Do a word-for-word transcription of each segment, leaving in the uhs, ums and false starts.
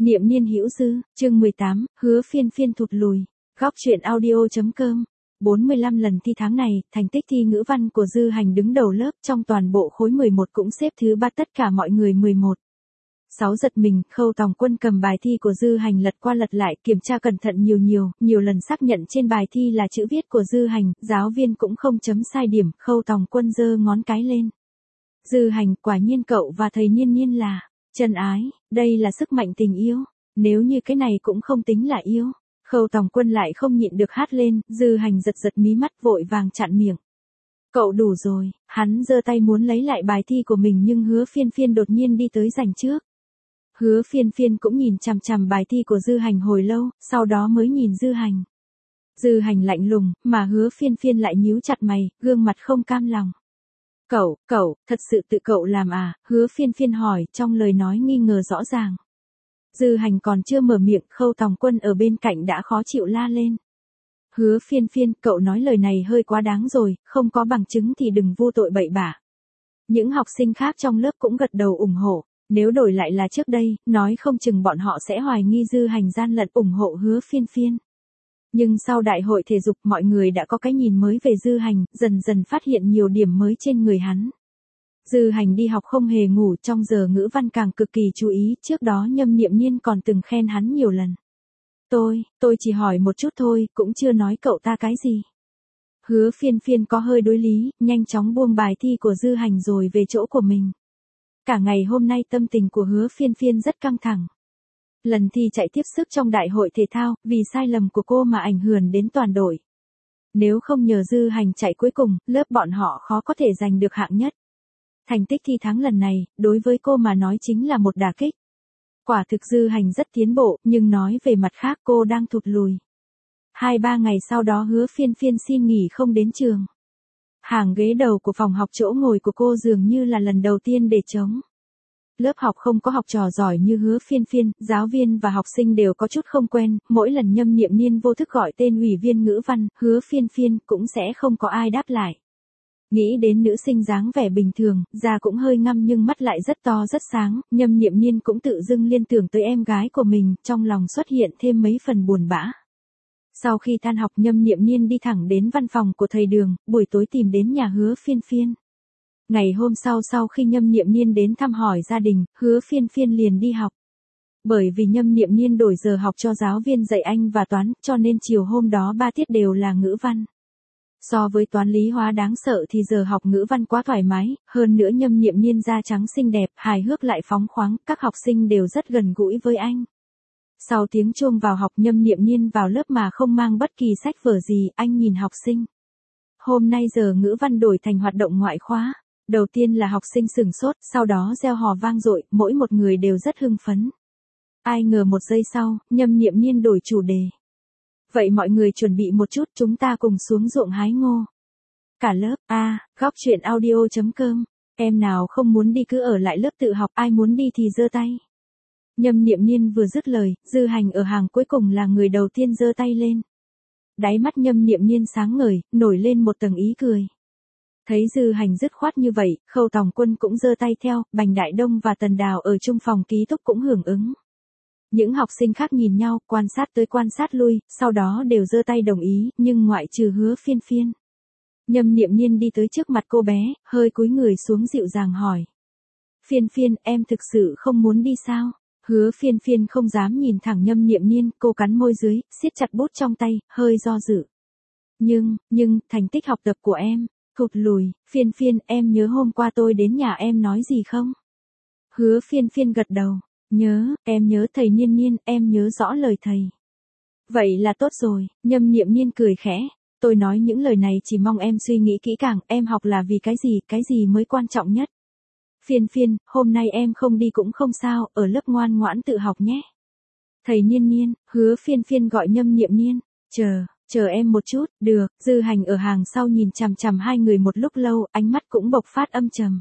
Niệm niên hữu dư, chương mười tám, hứa phiên phiên thụt lùi. Góc truyện audio.com. bốn mươi lăm lần thi tháng này, thành tích thi ngữ văn của Dư Hành đứng đầu lớp, trong toàn bộ khối mười một cũng xếp thứ ba tất cả mọi người mười một. Sáu giật mình, Khâu Tòng Quân cầm bài thi của Dư Hành lật qua lật lại, kiểm tra cẩn thận nhiều nhiều, nhiều lần xác nhận trên bài thi là chữ viết của Dư Hành, giáo viên cũng không chấm sai điểm, Khâu Tòng Quân giơ ngón cái lên. Dư Hành, quả nhiên cậu và thầy Niên Niên là chân ái, đây là sức mạnh tình yêu, nếu như cái này cũng không tính là yêu. Khâu Tòng Quân lại không nhịn được hát lên, Dư Hành giật giật mí mắt vội vàng chặn miệng. Cậu đủ rồi, hắn giơ tay muốn lấy lại bài thi của mình nhưng Hứa Phiên Phiên đột nhiên đi tới giành trước. Hứa Phiên Phiên cũng nhìn chằm chằm bài thi của Dư Hành hồi lâu, sau đó mới nhìn Dư Hành. Dư Hành lạnh lùng, mà Hứa Phiên Phiên lại nhíu chặt mày, gương mặt không cam lòng. Cậu, cậu, thật sự tự cậu làm à? Hứa Phiên Phiên hỏi, trong lời nói nghi ngờ rõ ràng. Dư Hành còn chưa mở miệng, Khâu Tòng Quân ở bên cạnh đã khó chịu la lên. Hứa Phiên Phiên, cậu nói lời này hơi quá đáng rồi, không có bằng chứng thì đừng vô tội bậy bạ. Những học sinh khác trong lớp cũng gật đầu ủng hộ, nếu đổi lại là trước đây, nói không chừng bọn họ sẽ hoài nghi Dư Hành gian lận ủng hộ Hứa Phiên Phiên. Nhưng sau đại hội thể dục mọi người đã có cái nhìn mới về Dư Hành, dần dần phát hiện nhiều điểm mới trên người hắn. Dư Hành đi học không hề ngủ, trong giờ ngữ văn càng cực kỳ chú ý, trước đó Nhâm Niệm Niên còn từng khen hắn nhiều lần. Tôi, tôi chỉ hỏi một chút thôi, cũng chưa nói cậu ta cái gì. Hứa Phiên Phiên có hơi đối lý, nhanh chóng buông bài thi của Dư Hành rồi về chỗ của mình. Cả ngày hôm nay tâm tình của Hứa Phiên Phiên rất căng thẳng. Lần thi chạy tiếp sức trong đại hội thể thao, vì sai lầm của cô mà ảnh hưởng đến toàn đội. Nếu không nhờ Dư Hành chạy cuối cùng, lớp bọn họ khó có thể giành được hạng nhất. Thành tích thi tháng lần này, đối với cô mà nói chính là một đả kích. Quả thực Dư Hành rất tiến bộ, nhưng nói về mặt khác cô đang thụt lùi. Hai ba ngày sau đó Hứa Phiên Phiên xin nghỉ không đến trường. Hàng ghế đầu của phòng học chỗ ngồi của cô dường như là lần đầu tiên để trống. Lớp học không có học trò giỏi như Hứa Phiên Phiên, giáo viên và học sinh đều có chút không quen, mỗi lần Nhâm Niệm Niên vô thức gọi tên ủy viên ngữ văn, Hứa Phiên Phiên cũng sẽ không có ai đáp lại. Nghĩ đến nữ sinh dáng vẻ bình thường, da cũng hơi ngăm nhưng mắt lại rất to rất sáng, Nhâm Niệm Niên cũng tự dưng liên tưởng tới em gái của mình, trong lòng xuất hiện thêm mấy phần buồn bã. Sau khi tan học Nhâm Niệm Niên đi thẳng đến văn phòng của thầy Đường, buổi tối tìm đến nhà Hứa Phiên Phiên. Ngày hôm sau sau khi Nhâm Niệm Niên đến thăm hỏi gia đình, Hứa Phiên Phiên liền đi học. Bởi vì Nhâm Niệm Niên đổi giờ học cho giáo viên dạy Anh và Toán, cho nên chiều hôm đó ba tiết đều là ngữ văn. So với toán lý hóa đáng sợ thì giờ học ngữ văn quá thoải mái, hơn nữa Nhâm Niệm Niên da trắng xinh đẹp, hài hước lại phóng khoáng, các học sinh đều rất gần gũi với anh. Sau tiếng chuông vào học Nhâm Niệm Niên vào lớp mà không mang bất kỳ sách vở gì, anh nhìn học sinh. Hôm nay giờ ngữ văn đổi thành hoạt động ngoại khóa. Đầu tiên là học sinh sửng sốt, sau đó reo hò vang dội, mỗi một người đều rất hưng phấn. Ai ngờ một giây sau, Nhâm Niệm Niên đổi chủ đề. Vậy mọi người chuẩn bị một chút, chúng ta cùng xuống ruộng hái ngô. Cả lớp, a, à, góc truyện audio.com, em nào không muốn đi cứ ở lại lớp tự học, ai muốn đi thì giơ tay. Nhâm Niệm Niên vừa dứt lời, Dư Hành ở hàng cuối cùng là người đầu tiên giơ tay lên. Đáy mắt Nhâm Niệm Niên sáng ngời, nổi lên một tầng ý cười. Thấy Dư Hành dứt khoát như vậy, Khâu Tòng Quân cũng giơ tay theo, Bành Đại Đông và Tần Đào ở chung phòng ký túc cũng hưởng ứng. Những học sinh khác nhìn nhau, quan sát tới quan sát lui, sau đó đều giơ tay đồng ý, nhưng ngoại trừ Hứa Phiên Phiên. Nhâm Niệm Niên đi tới trước mặt cô bé, hơi cúi người xuống dịu dàng hỏi. Phiên Phiên, em thực sự không muốn đi sao? Hứa Phiên Phiên không dám nhìn thẳng Nhâm Niệm Niên, cô cắn môi dưới, siết chặt bút trong tay, hơi do dự. Nhưng, nhưng, thành tích học tập của em thụt lùi. Phiên Phiên, em nhớ hôm qua tôi đến nhà em nói gì không? Hứa Phiên Phiên gật đầu. Nhớ, em nhớ thầy Niên Niên, em nhớ rõ lời thầy. Vậy là tốt rồi, Nhâm Niệm Niên cười khẽ. Tôi nói những lời này chỉ mong em suy nghĩ kỹ càng, em học là vì cái gì, cái gì mới quan trọng nhất. Phiên Phiên, hôm nay em không đi cũng không sao, ở lớp ngoan ngoãn tự học nhé. Thầy Niên Niên, Hứa Phiên Phiên gọi Nhâm Niệm Niên. Chờ, chờ em một chút, được. Dư Hành ở hàng sau nhìn chằm chằm hai người một lúc lâu, ánh mắt cũng bộc phát âm trầm.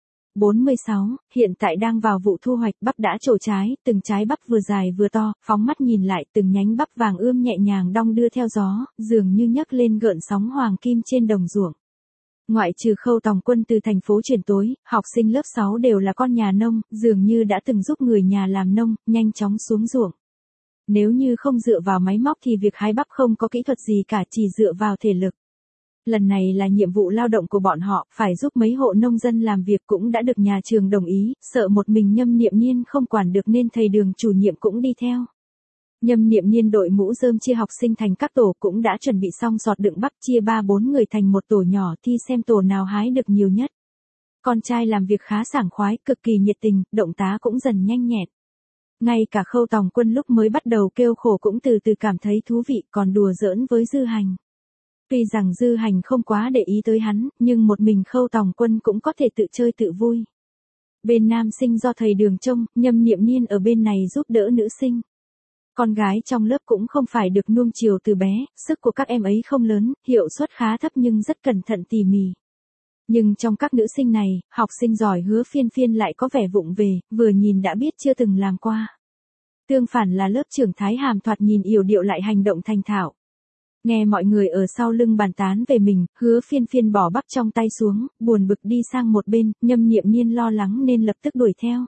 bốn mươi sáu, hiện tại đang vào vụ thu hoạch, bắp đã trổ trái, từng trái bắp vừa dài vừa to, phóng mắt nhìn lại, từng nhánh bắp vàng ươm nhẹ nhàng đong đưa theo gió, dường như nhấc lên gợn sóng hoàng kim trên đồng ruộng. Ngoại trừ Khâu Tòng Quân từ thành phố chuyển tối, học sinh lớp sáu đều là con nhà nông, dường như đã từng giúp người nhà làm nông, nhanh chóng xuống ruộng. Nếu như không dựa vào máy móc thì việc hái bắp không có kỹ thuật gì cả, chỉ dựa vào thể lực. Lần này là nhiệm vụ lao động của bọn họ, phải giúp mấy hộ nông dân làm việc cũng đã được nhà trường đồng ý, sợ một mình Nhâm Niệm Niên không quản được nên thầy Đường chủ nhiệm cũng đi theo. Nhâm Niệm Niên đội mũ rơm chia học sinh thành các tổ cũng đã chuẩn bị xong giọt đựng bắp, chia ba bốn người thành một tổ nhỏ thi xem tổ nào hái được nhiều nhất. Con trai làm việc khá sảng khoái, cực kỳ nhiệt tình, động tá cũng dần nhanh nhẹn. Ngay cả Khâu Tòng Quân lúc mới bắt đầu kêu khổ cũng từ từ cảm thấy thú vị, còn đùa giỡn với Dư Hành. Tuy rằng Dư Hành không quá để ý tới hắn, nhưng một mình Khâu Tòng Quân cũng có thể tự chơi tự vui. Bên nam sinh do thầy Đường trông, Nhâm Niệm Niên ở bên này giúp đỡ nữ sinh. Con gái trong lớp cũng không phải được nuông chiều từ bé, sức của các em ấy không lớn, hiệu suất khá thấp nhưng rất cẩn thận tỉ mỉ. Nhưng trong các nữ sinh này, học sinh giỏi Hứa Phiên Phiên lại có vẻ vụng về, vừa nhìn đã biết chưa từng làm qua. Tương phản là lớp trưởng Thái Hàm thoạt nhìn yểu điệu lại hành động thành thạo. Nghe mọi người ở sau lưng bàn tán về mình, Hứa Phiên Phiên bỏ bắp trong tay xuống, buồn bực đi sang một bên, Nhâm Niệm Niên lo lắng nên lập tức đuổi theo.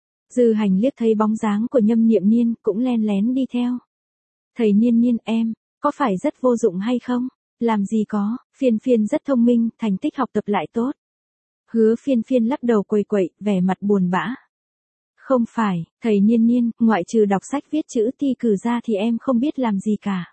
Dư Hành liếc thấy bóng dáng của Nhâm Niệm Niên, cũng len lén đi theo. Thầy Niên Niên em, có phải rất vô dụng hay không? Làm gì có, Phiên Phiên rất thông minh, thành tích học tập lại tốt. Hứa Phiên Phiên lắc đầu quầy quậy, vẻ mặt buồn bã. Không phải, thầy Niên Niên, ngoại trừ đọc sách viết chữ thi cử ra thì em không biết làm gì cả.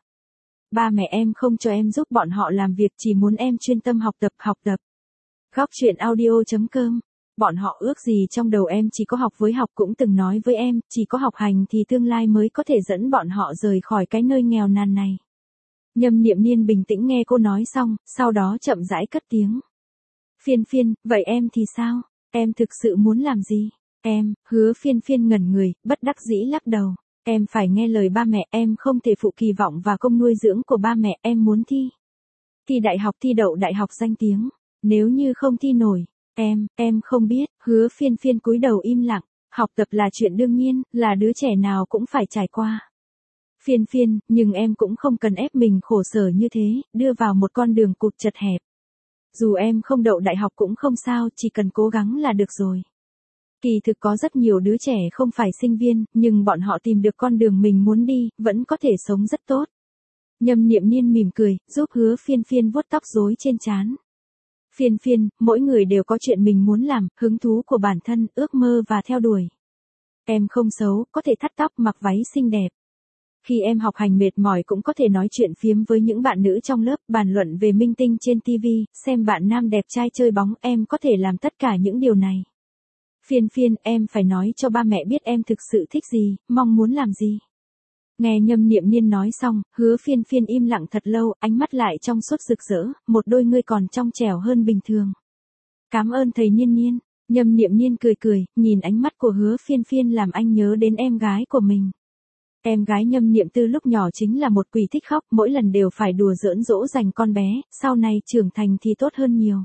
Ba mẹ em không cho em giúp bọn họ làm việc, chỉ muốn em chuyên tâm học tập, học tập. Góc truyện audio chấm com. Bọn họ ước gì trong đầu em chỉ có học với học, cũng từng nói với em, chỉ có học hành thì tương lai mới có thể dẫn bọn họ rời khỏi cái nơi nghèo nàn này. Nhâm Niệm Niên bình tĩnh nghe cô nói xong, sau đó chậm rãi cất tiếng. Phiên Phiên, vậy em thì sao? Em thực sự muốn làm gì? Em, Hứa Phiên Phiên ngẩn người, bất đắc dĩ lắc đầu. Em phải nghe lời ba mẹ, em không thể phụ kỳ vọng và công nuôi dưỡng của ba mẹ, em muốn thi. Thi đại học, thi đậu đại học danh tiếng. Nếu như không thi nổi, em, em không biết. Hứa Phiên Phiên cúi đầu im lặng. Học tập là chuyện đương nhiên, là đứa trẻ nào cũng phải trải qua. Phiên Phiên, nhưng em cũng không cần ép mình khổ sở như thế, đưa vào một con đường cụt chật hẹp. Dù em không đậu đại học cũng không sao, chỉ cần cố gắng là được rồi. Kỳ thực có rất nhiều đứa trẻ không phải sinh viên, nhưng bọn họ tìm được con đường mình muốn đi, vẫn có thể sống rất tốt. Nhâm Niệm Niên mỉm cười, giúp Hứa Phiên Phiên vuốt tóc rối trên trán. Phiên Phiên, mỗi người đều có chuyện mình muốn làm, hứng thú của bản thân, ước mơ và theo đuổi. Em không xấu, có thể thắt tóc, mặc váy xinh đẹp. Khi em học hành mệt mỏi cũng có thể nói chuyện phiếm với những bạn nữ trong lớp, bàn luận về minh tinh trên ti vi, xem bạn nam đẹp trai chơi bóng, em có thể làm tất cả những điều này. Phiên Phiên, em phải nói cho ba mẹ biết em thực sự thích gì, mong muốn làm gì. Nghe Nhâm Niệm Niên nói xong, Hứa Phiên Phiên im lặng thật lâu, ánh mắt lại trong suốt rực rỡ, một đôi ngươi còn trong trẻo hơn bình thường. Cảm ơn thầy Niên Niên. Nhâm Niệm Niên cười cười, nhìn ánh mắt của Hứa Phiên Phiên làm anh nhớ đến em gái của mình. Em gái Nhâm Niệm Tư lúc nhỏ chính là một quỷ thích khóc, mỗi lần đều phải đùa giỡn dỗ dành con bé, sau này trưởng thành thì tốt hơn nhiều.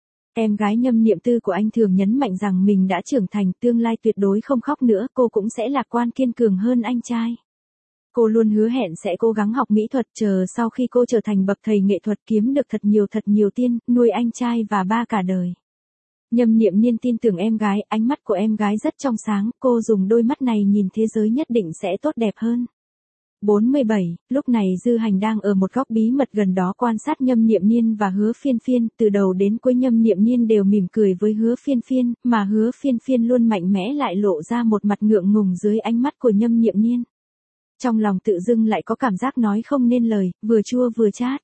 Em gái Nhâm Niệm Tư của anh thường nhấn mạnh rằng mình đã trưởng thành, tương lai tuyệt đối không khóc nữa, cô cũng sẽ lạc quan kiên cường hơn anh trai. Cô luôn hứa hẹn sẽ cố gắng học mỹ thuật, chờ sau khi cô trở thành bậc thầy nghệ thuật kiếm được thật nhiều thật nhiều tiền, nuôi anh trai và ba cả đời. Nhâm Niệm Niên tin tưởng em gái, ánh mắt của em gái rất trong sáng, cô dùng đôi mắt này nhìn thế giới nhất định sẽ tốt đẹp hơn. bốn mươi bảy, lúc này Dư Hành đang ở một góc bí mật gần đó quan sát Nhâm Niệm Niên và Hứa Phiên Phiên, từ đầu đến cuối Nhâm Niệm Niên đều mỉm cười với Hứa Phiên Phiên, mà Hứa Phiên Phiên luôn mạnh mẽ lại lộ ra một mặt ngượng ngùng dưới ánh mắt của Nhâm Niệm Niên. Trong lòng tự dưng lại có cảm giác nói không nên lời, vừa chua vừa chát.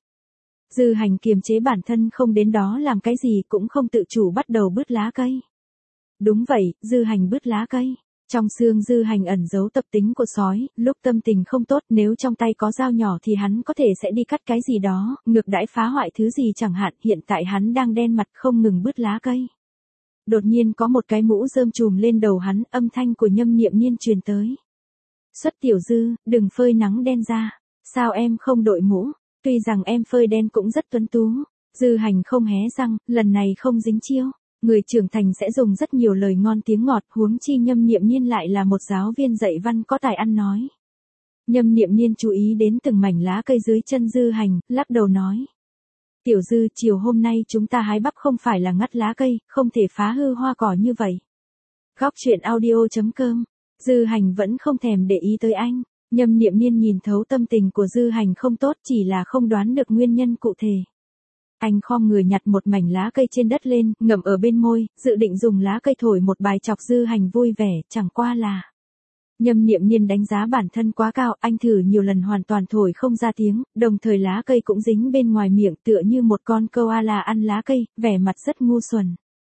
Dư Hành kiềm chế bản thân không đến đó làm cái gì cũng không tự chủ bắt đầu bứt lá cây. Đúng vậy, Dư Hành bứt lá cây. Trong xương Dư Hành ẩn giấu tập tính của sói, lúc tâm tình không tốt nếu trong tay có dao nhỏ thì hắn có thể sẽ đi cắt cái gì đó, ngược đãi phá hoại thứ gì chẳng hạn, hiện tại hắn đang đen mặt không ngừng bứt lá cây. Đột nhiên có một cái mũ rơm trùm lên đầu hắn, âm thanh của Nhâm Niệm Niên truyền tới. Xuất tiểu Dư, đừng phơi nắng đen ra. Sao em không đội mũ? Tuy rằng em phơi đen cũng rất tuấn tú. Dư Hành không hé răng, lần này không dính chiêu. Người trưởng thành sẽ dùng rất nhiều lời ngon tiếng ngọt, huống chi Nhâm Niệm Niên lại là một giáo viên dạy văn có tài ăn nói. Nhâm Niệm Niên chú ý đến từng mảnh lá cây dưới chân Dư Hành, lắc đầu nói. Tiểu Dư, chiều hôm nay chúng ta hái bắp không phải là ngắt lá cây, không thể phá hư hoa cỏ như vậy. Góc truyện audio.com. Dư Hành vẫn không thèm để ý tới anh. Nhâm Niệm Niên nhìn thấu tâm tình của Dư Hành không tốt, chỉ là không đoán được nguyên nhân cụ thể. Anh khom người nhặt một mảnh lá cây trên đất lên, ngậm ở bên môi, dự định dùng lá cây thổi một bài chọc Dư Hành vui vẻ, chẳng qua là. Nhâm Niệm Niên đánh giá bản thân quá cao, anh thử nhiều lần hoàn toàn thổi không ra tiếng, đồng thời lá cây cũng dính bên ngoài miệng tựa như một con koala ăn lá cây, vẻ mặt rất ngu xuẩn.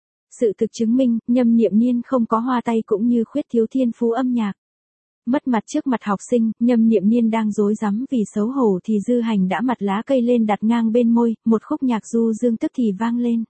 Sự thực chứng minh, Nhâm Niệm Niên không có hoa tay cũng như khuyết thiếu thiên phú âm nhạc. Mất mặt trước mặt học sinh, Nhâm Niệm Niên đang rối rắm vì xấu hổ thì Dư Hành đã mặt lá cây lên đặt ngang bên môi, một khúc nhạc du dương tức thì vang lên.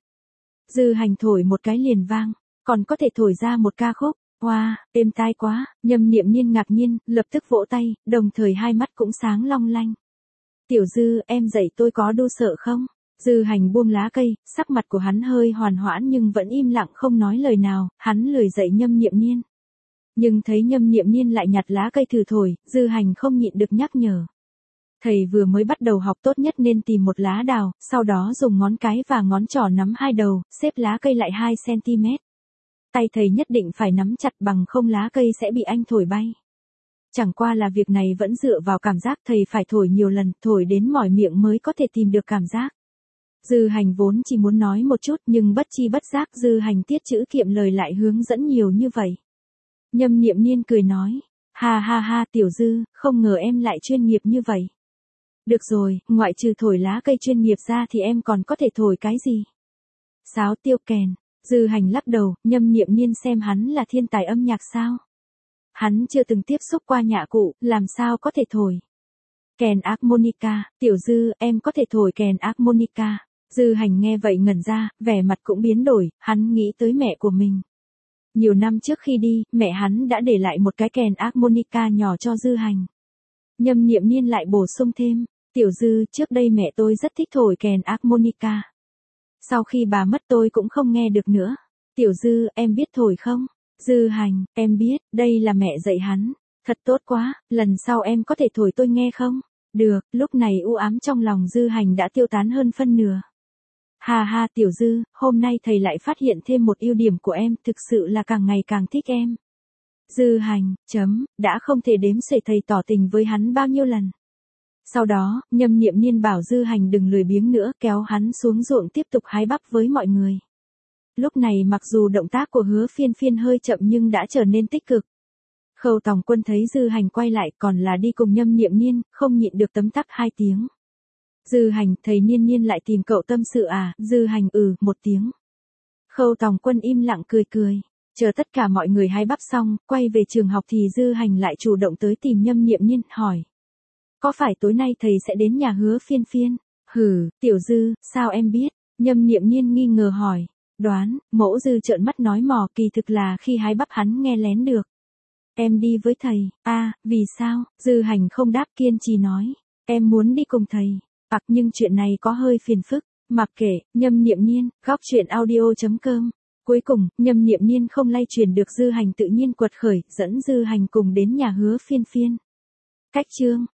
Dư Hành thổi một cái liền vang, còn có thể thổi ra một ca khúc. Wow, êm tai quá, Nhâm Niệm Niên ngạc nhiên, lập tức vỗ tay, đồng thời hai mắt cũng sáng long lanh. Tiểu Dư, em dạy tôi có đu sợ không? Dư Hành buông lá cây, sắc mặt của hắn hơi hoàn hoãn nhưng vẫn im lặng không nói lời nào, hắn lười dạy Nhâm Niệm Niên. Nhưng thấy Nhâm Niệm Niên lại nhặt lá cây thử thổi, Dư Hành không nhịn được nhắc nhở. Thầy vừa mới bắt đầu học tốt nhất nên tìm một lá đào, sau đó dùng ngón cái và ngón trỏ nắm hai đầu, xếp lá cây lại hai xăng-ti-mét. Tay thầy nhất định phải nắm chặt bằng không lá cây sẽ bị anh thổi bay. Chẳng qua là việc này vẫn dựa vào cảm giác, thầy phải thổi nhiều lần, thổi đến mỏi miệng mới có thể tìm được cảm giác. Dư Hành vốn chỉ muốn nói một chút nhưng bất chi bất giác Dư Hành tiết chữ kiệm lời lại hướng dẫn nhiều như vậy. Nhâm Niệm Niên cười nói, ha ha ha Tiểu Dư, không ngờ em lại chuyên nghiệp như vậy. Được rồi, ngoại trừ thổi lá cây chuyên nghiệp ra thì em còn có thể thổi cái gì? Sáo tiêu kèn. Dư Hành lắc đầu, Nhâm Niệm Niên xem hắn là thiên tài âm nhạc sao? Hắn chưa từng tiếp xúc qua nhạc cụ, làm sao có thể thổi? Kèn harmonica, Tiểu Dư, em có thể thổi kèn harmonica. Dư Hành nghe vậy ngẩn ra, vẻ mặt cũng biến đổi, hắn nghĩ tới mẹ của mình. Nhiều năm trước khi đi, mẹ hắn đã để lại một cái kèn harmonica nhỏ cho Dư Hành. Nhâm Niệm Niên lại bổ sung thêm, Tiểu Dư, trước đây mẹ tôi rất thích thổi kèn harmonica. Sau khi bà mất tôi cũng không nghe được nữa. Tiểu Dư, em biết thổi không? Dư Hành, em biết, đây là mẹ dạy hắn. Thật tốt quá, lần sau em có thể thổi tôi nghe không? Được, lúc này u ám trong lòng Dư Hành đã tiêu tán hơn phân nửa. Ha ha Tiểu Dư, hôm nay thầy lại phát hiện thêm một ưu điểm của em, thực sự là càng ngày càng thích em. Dư Hành, chấm, đã không thể đếm xuể thầy tỏ tình với hắn bao nhiêu lần. Sau đó, Nhâm Niệm Niên bảo Dư Hành đừng lười biếng nữa, kéo hắn xuống ruộng tiếp tục hái bắp với mọi người. Lúc này mặc dù động tác của Hứa Phiên Phiên hơi chậm nhưng đã trở nên tích cực. Khâu Tòng Quân thấy Dư Hành quay lại còn là đi cùng Nhâm Niệm Niên, không nhịn được tấm tắc hai tiếng. Dư Hành, thầy Niên Niên lại tìm cậu tâm sự à? Dư Hành ừ, một tiếng. Khâu Tòng Quân im lặng cười cười. Chờ tất cả mọi người hái bắp xong, quay về trường học thì Dư Hành lại chủ động tới tìm Nhâm Niệm Niên, hỏi. Có phải tối nay thầy sẽ đến nhà Hứa Phiên Phiên? Hừ, Tiểu Dư, sao em biết? Nhâm Niệm Niên nghi ngờ hỏi. Đoán, Mẫu Dư trợn mắt nói mò, kỳ thực là khi hái bắp hắn nghe lén được. Em đi với thầy. A, à, vì sao? Dư Hành không đáp, kiên trì nói. Em muốn đi cùng thầy. Ặc, nhưng chuyện này có hơi phiền phức. Mặc kệ, Nhâm Niệm Niên, góc truyện audio.com. Cuối cùng, Nhâm Niệm Niên không lay truyền được Dư Hành tự nhiên quật khởi, dẫn Dư Hành cùng đến nhà Hứa Phiên Phiên. Cách chương